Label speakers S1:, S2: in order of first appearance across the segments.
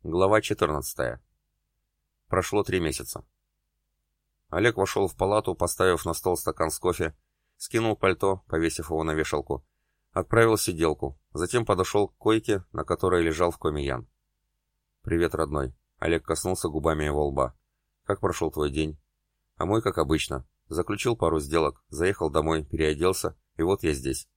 S1: Глава 14. Прошло 3 месяца. Олег вошел в палату, поставив на стол стакан с кофе, скинул пальто, повесив его на вешалку, отправил в сиделку, затем подошел к койке, на которой лежал в коме Ян. «Привет, родной». Олег коснулся губами его лба. «Как прошел твой день?» «А мой, как обычно. Заключил пару сделок, заехал домой, переоделся, и вот я здесь».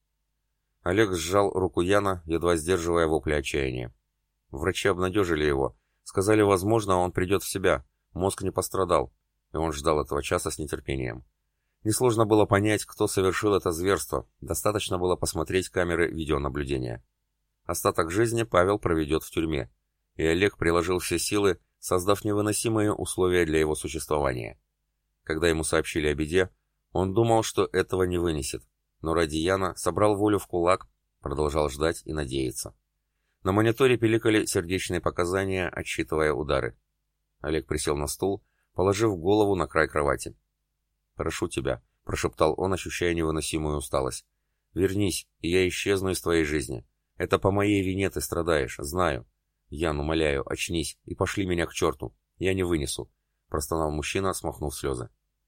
S1: Олег сжал руку Яна, едва сдерживая вопли отчаяния. Врачи обнадежили его. Сказали, возможно, он придет в себя. Мозг не пострадал. И он ждал этого часа с нетерпением. Несложно было понять, кто совершил это зверство. Достаточно было посмотреть камеры видеонаблюдения. Остаток жизни Павел проведет в тюрьме. И Олег приложил все силы, создав невыносимые условия для его существования. Когда ему сообщили о беде, он думал, что этого не вынесет. Но ради Яна собрал волю в кулак, продолжал ждать и надеяться. На мониторе пиликали сердечные показания, отсчитывая удары. Олег присел на стул, положив голову на край кровати. «Прошу тебя», — прошептал он, ощущая невыносимую усталость. «Вернись, и я исчезну из твоей жизни. Это по моей вине ты страдаешь, знаю. Ян, умоляю, очнись и пошли меня к черту. Я не вынесу», — простонал мужчина, смахнув слезы.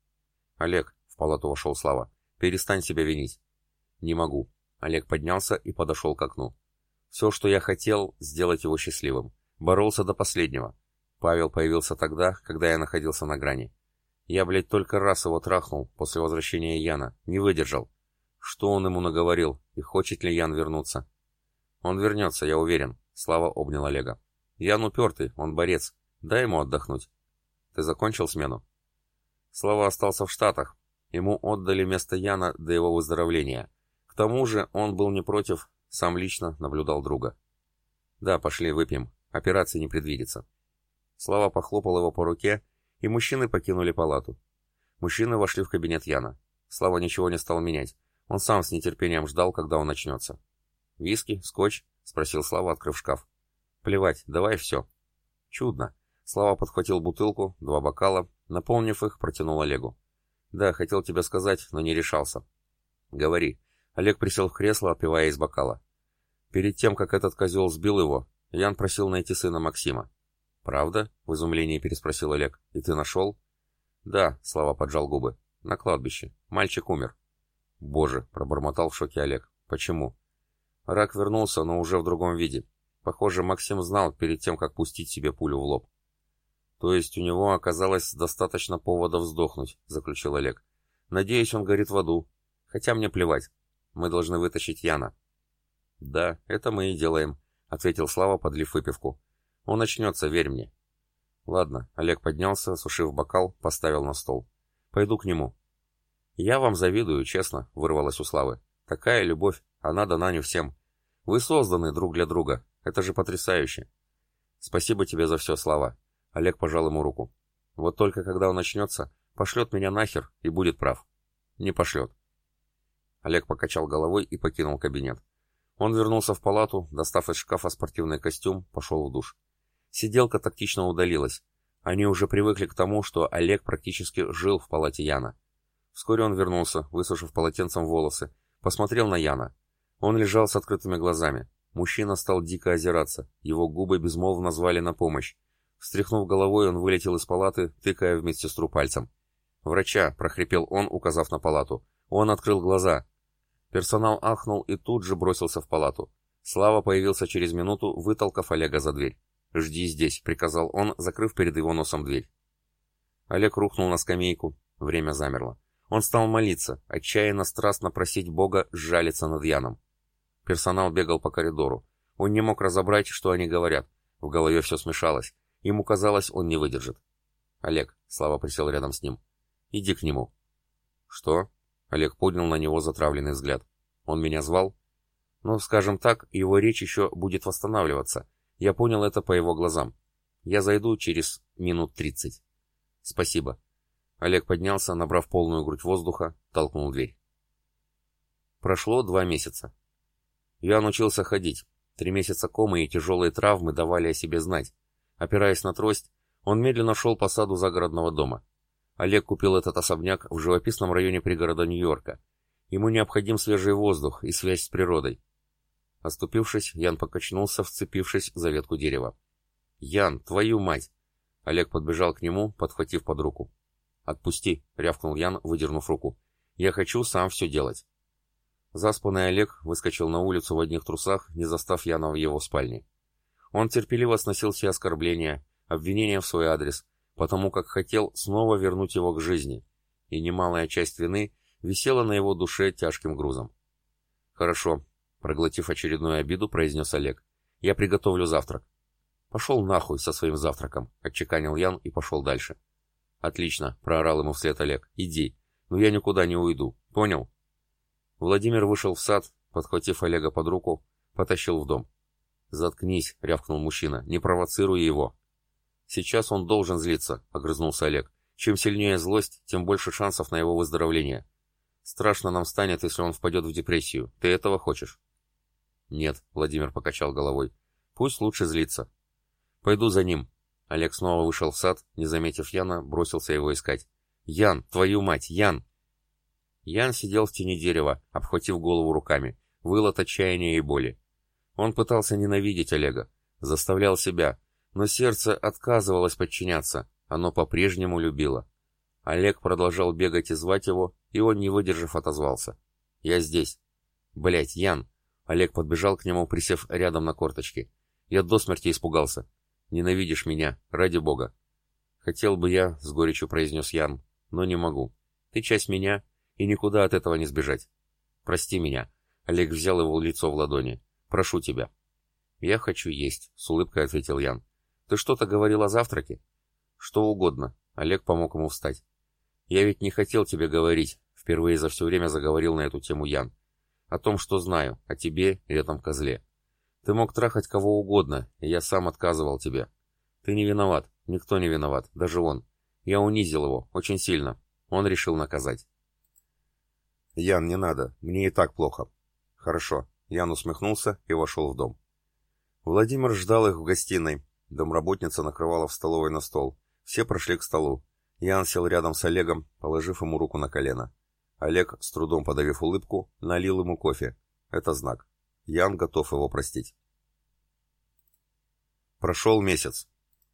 S1: «Олег», — в палату вошел Слава, — «перестань себя винить». «Не могу». Олег поднялся и подошел к окну. Все, что я хотел, сделать его счастливым. Боролся до последнего. Павел появился тогда, когда я находился на грани. Я, только раз его трахнул после возвращения Яна. Не выдержал. Что он ему наговорил, и хочет ли Ян вернуться? Он вернется, я уверен. Слава обнял Олега. Ян упертый, он борец. Дай ему отдохнуть. Ты закончил смену? Слава остался в Штатах. Ему отдали место Яна до его выздоровления. К тому же он был не против... Сам лично наблюдал друга. «Да, пошли, выпьем. Операции не предвидится». Слава похлопал его по руке, и мужчины покинули палату. Мужчины вошли в кабинет Яна. Слава ничего не стал менять. Он сам с нетерпением ждал, когда он начнется. «Виски? Скотч?» — спросил Слава, открыв шкаф. «Плевать, давай все». «Чудно». Слава подхватил бутылку, 2 бокала, наполнив их, протянул Олегу. «Да, хотел тебе сказать, но не решался». «Говори». Олег присел в кресло, отпивая из бокала. Перед тем, как этот козел сбил его, Ян просил найти сына Максима. «Правда?» — в изумлении переспросил Олег. «И ты нашел?» «Да», — Слава поджал губы. «На кладбище. Мальчик умер». «Боже!» — пробормотал в шоке Олег. «Почему?» Рак вернулся, но уже в другом виде. Похоже, Максим знал перед тем, как пустить себе пулю в лоб. «То есть у него оказалось достаточно поводов сдохнуть», — заключил Олег. «Надеюсь, он горит в аду. Хотя мне плевать. Мы должны вытащить Яна». «Да, это мы и делаем», — ответил Слава, подлив выпивку. «Он начнется, верь мне». «Ладно», — Олег поднялся, сушив бокал, поставил на стол. «Пойду к нему». «Я вам завидую, честно», — вырвалось у Славы. «Такая любовь, она дана не всем. Вы созданы друг для друга. Это же потрясающе». «Спасибо тебе за все, Слава». Олег пожал ему руку. «Вот только когда он начнется, пошлет меня нахер и будет прав». «Не пошлет». Олег покачал головой и покинул кабинет. Он вернулся в палату, достав из шкафа спортивный костюм, пошел в душ. Сиделка тактично удалилась. Они уже привыкли к тому, что Олег практически жил в палате Яна. Вскоре он вернулся, высушив полотенцем волосы, посмотрел на Яна. Он лежал с открытыми глазами. Мужчина стал дико озираться, его губы безмолвно звали на помощь. Встряхнув головой, он вылетел из палаты, тыкая в медсестру пальцем. «Врача!» — прохрипел он, указав на палату. Он открыл глаза. Персонал ахнул и тут же бросился в палату. Слава появился через минуту, вытолкав Олега за дверь. «Жди здесь», — приказал он, закрыв перед его носом дверь. Олег рухнул на скамейку. Время замерло. Он стал молиться, отчаянно страстно просить Бога сжалиться над Яном. Персонал бегал по коридору. Он не мог разобрать, что они говорят. В голове все смешалось. Ему казалось, он не выдержит. «Олег», — Слава присел рядом с ним, — «иди к нему». «Что?» Олег поднял на него затравленный взгляд. «Он меня звал?» «Ну, скажем так, его речь еще будет восстанавливаться. Я понял это по его глазам. Я зайду через минут 30. «Спасибо». Олег поднялся, набрав полную грудь воздуха, толкнул дверь. Прошло 2 месяца. Ян учился ходить. 3 месяца комы и тяжелые травмы давали о себе знать. Опираясь на трость, он медленно шел по саду загородного дома. Олег купил этот особняк в живописном районе пригорода Нью-Йорка. Ему необходим свежий воздух и связь с природой. Оступившись, Ян покачнулся, вцепившись за ветку дерева. Ян, твою мать!» Олег подбежал к нему, подхватив под руку. «Отпусти!» — рявкнул Ян, выдернув руку. «Я хочу сам все делать». Заспанный Олег выскочил на улицу в одних трусах, не застав Яна в его спальне. Он терпеливо сносил все оскорбления, обвинения в свой адрес, потому как хотел снова вернуть его к жизни, и немалая часть вины висела на его душе тяжким грузом. «Хорошо», — проглотив очередную обиду, произнес Олег. «Я приготовлю завтрак». «Пошел нахуй со своим завтраком», — отчеканил Ян и пошел дальше. «Отлично», — проорал ему вслед Олег. «Иди, но я никуда не уйду, понял?» Владимир вышел в сад, подхватив Олега под руку, потащил в дом. «Заткнись», — рявкнул мужчина, — «не провоцируй его». «Сейчас он должен злиться», — огрызнулся Олег. «Чем сильнее злость, тем больше шансов на его выздоровление. Страшно нам станет, если он впадет в депрессию. Ты этого хочешь?» «Нет», — Владимир покачал головой. «Пусть лучше злится». «Пойду за ним». Олег снова вышел в сад, не заметив Яна, бросился его искать. «Ян, твою мать, Ян!» Ян сидел в тени дерева, обхватив голову руками, выл от отчаяния и боли. Он пытался ненавидеть Олега, заставлял себя, но сердце отказывалось подчиняться, оно по-прежнему любило. Олег продолжал бегать и звать его, и он, не выдержав, отозвался. «Я здесь». «Блядь, Ян!» Олег подбежал к нему, присев рядом на корточки. «Я до смерти испугался. Ненавидишь меня, ради бога». «Хотел бы я», — с горечью произнес Ян, — «но не могу. Ты часть меня, и никуда от этого не сбежать. Прости меня». Олег взял его лицо в ладони. «Прошу тебя». «Я хочу есть», — с улыбкой ответил Ян. «Ты что-то говорил о завтраке?» «Что угодно». Олег помог ему встать. «Я ведь не хотел тебе говорить», — впервые за все время заговорил на эту тему Ян. «О том, что знаю, о тебе и этом козле. Ты мог трахать кого угодно, и я сам отказывал тебе. Ты не виноват, никто не виноват, даже он. Я унизил его, очень сильно. Он решил наказать». «Ян, не надо, мне и так плохо». «Хорошо». Ян усмехнулся и вошел в дом. Владимир ждал их в гостиной. Домработница накрывала в столовой на стол. Все прошли к столу. Ян сел рядом с Олегом, положив ему руку на колено. Олег, с трудом подавив улыбку, налил ему кофе. Это знак. Ян готов его простить. Прошел месяц.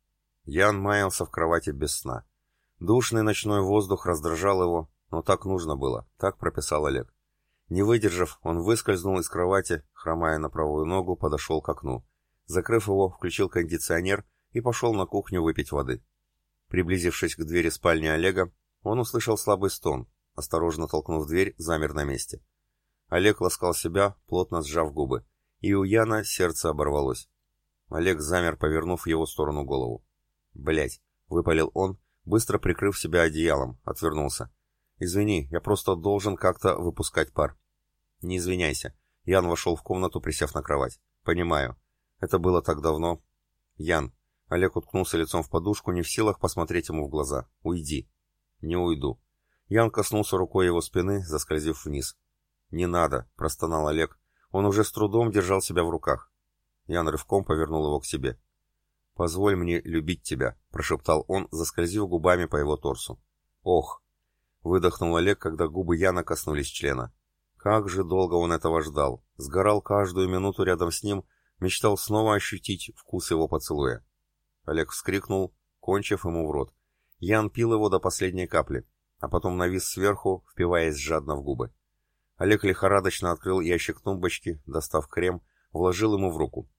S1: Ян маялся в кровати без сна. Душный ночной воздух раздражал его, но так нужно было, так прописал Олег. Не выдержав, он выскользнул из кровати, хромая на правую ногу, подошел к окну. Закрыв его, включил кондиционер и пошел на кухню выпить воды. Приблизившись к двери спальни Олега, он услышал слабый стон. Осторожно толкнув дверь, замер на месте. Олег ласкал себя, плотно сжав губы, и у Яна сердце оборвалось. Олег замер, повернув в его сторону голову. «Блядь!» — выпалил он, быстро прикрыв себя одеялом, отвернулся. «Извини, я просто должен как-то выпускать пар». «Не извиняйся». Ян вошел в комнату, присев на кровать. «Понимаю. Это было так давно». «Ян». Олег уткнулся лицом в подушку, не в силах посмотреть ему в глаза. «Уйди». «Не уйду». Ян коснулся рукой его спины, заскользив вниз. «Не надо», — простонал Олег. Он уже с трудом держал себя в руках. Ян рывком повернул его к себе. «Позволь мне любить тебя», — прошептал он, заскользив губами по его торсу. «Ох!» — выдохнул Олег, когда губы Яна коснулись члена. Как же долго он этого ждал, сгорал каждую минуту рядом с ним, мечтал снова ощутить вкус его поцелуя. Олег вскрикнул, кончив ему в рот. Ян пил его до последней капли, а потом навис сверху, впиваясь жадно в губы. Олег лихорадочно открыл ящик тумбочки, достав крем, вложил ему в руку.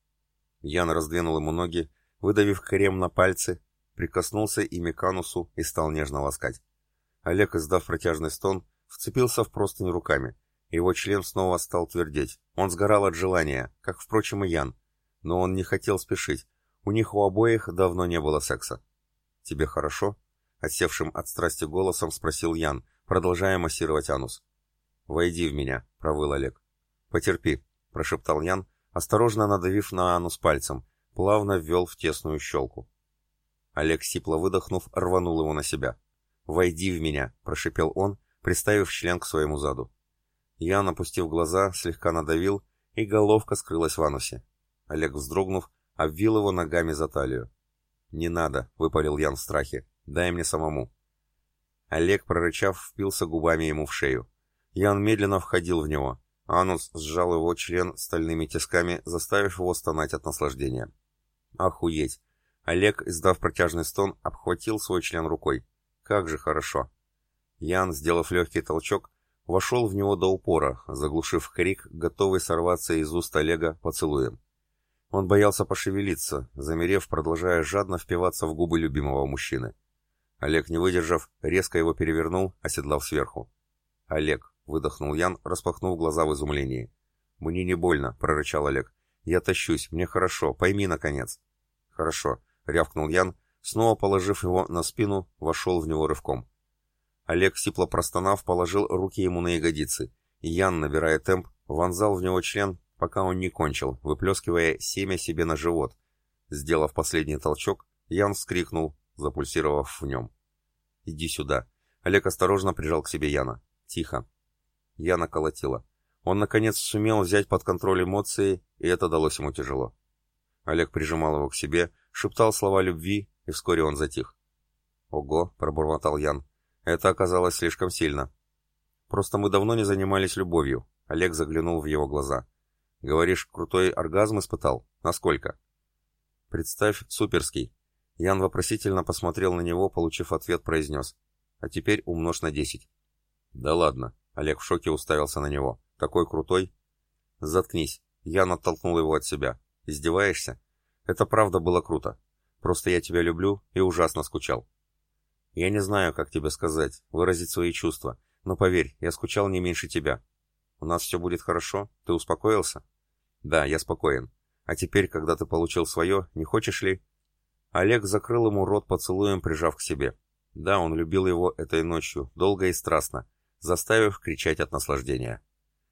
S1: Ян раздвинул ему ноги, выдавив крем на пальцы, прикоснулся ими к анусу и стал нежно ласкать. Олег, издав протяжный стон, вцепился в простынь руками. Его член снова стал твердеть. Он сгорал от желания, как, впрочем, и Ян. Но он не хотел спешить. У них у обоих давно не было секса. «Тебе хорошо?» — отсевшим от страсти голосом спросил Ян, продолжая массировать анус. «Войди в меня», — провыл Олег. «Потерпи», — прошептал Ян, осторожно надавив на анус пальцем, плавно ввел в тесную щелку. Олег, сипло выдохнув, рванул его на себя. «Войди в меня», — прошепел он, приставив член к своему заду. Ян, опустив глаза, слегка надавил, и головка скрылась в анусе. Олег, вздрогнув, обвил его ногами за талию. «Не надо», — выпалил Ян в страхе, — «дай мне самому». Олег, прорычав, впился губами ему в шею. Ян медленно входил в него. Анус сжал его член стальными тисками, заставив его стонать от наслаждения. «Охуеть!» Олег, издав протяжный стон, обхватил свой член рукой. Как же хорошо. Ян, сделав легкий толчок, вошел в него до упора, заглушив крик, готовый сорваться из уст Олега поцелуем. Он боялся пошевелиться, замерев, продолжая жадно впиваться в губы любимого мужчины. Олег, не выдержав, резко его перевернул, оседлав сверху. «Олег», — выдохнул Ян, распахнув глаза в изумлении. «Мне не больно», — прорычал Олег. «Я тащусь, мне хорошо, пойми, наконец». «Хорошо», — рявкнул Ян, снова положив его на спину, вошел в него рывком. Олег, сипло простонав, положил руки ему на ягодицы, и Ян, набирая темп, вонзал в него член, пока он не кончил, выплескивая семя себе на живот. Сделав последний толчок, Ян вскрикнул, запульсировав в нем. «Иди сюда». Олег осторожно прижал к себе Яна. «Тихо». Яна колотила. Он, наконец, сумел взять под контроль эмоции, и это далось ему тяжело. Олег прижимал его к себе, шептал слова любви, и вскоре он затих. «Ого», — пробормотал Ян, — «это оказалось слишком сильно». «Просто мы давно не занимались любовью», — Олег заглянул в его глаза. «Говоришь, крутой оргазм испытал? Насколько?» «Представь, суперский». Ян вопросительно посмотрел на него, получив ответ, произнес. «А теперь умножь на 10». «Да ладно», — Олег в шоке уставился на него. «Такой крутой?» «Заткнись». Ян оттолкнул его от себя. «Издеваешься? Это правда было круто. Просто я тебя люблю и ужасно скучал». «Я не знаю, как тебе сказать, выразить свои чувства, но поверь, я скучал не меньше тебя. У нас все будет хорошо? Ты успокоился?» «Да, я спокоен. А теперь, когда ты получил свое, не хочешь ли...» Олег закрыл ему рот поцелуем, прижав к себе. Да, он любил его этой ночью, долго и страстно, заставив кричать от наслаждения.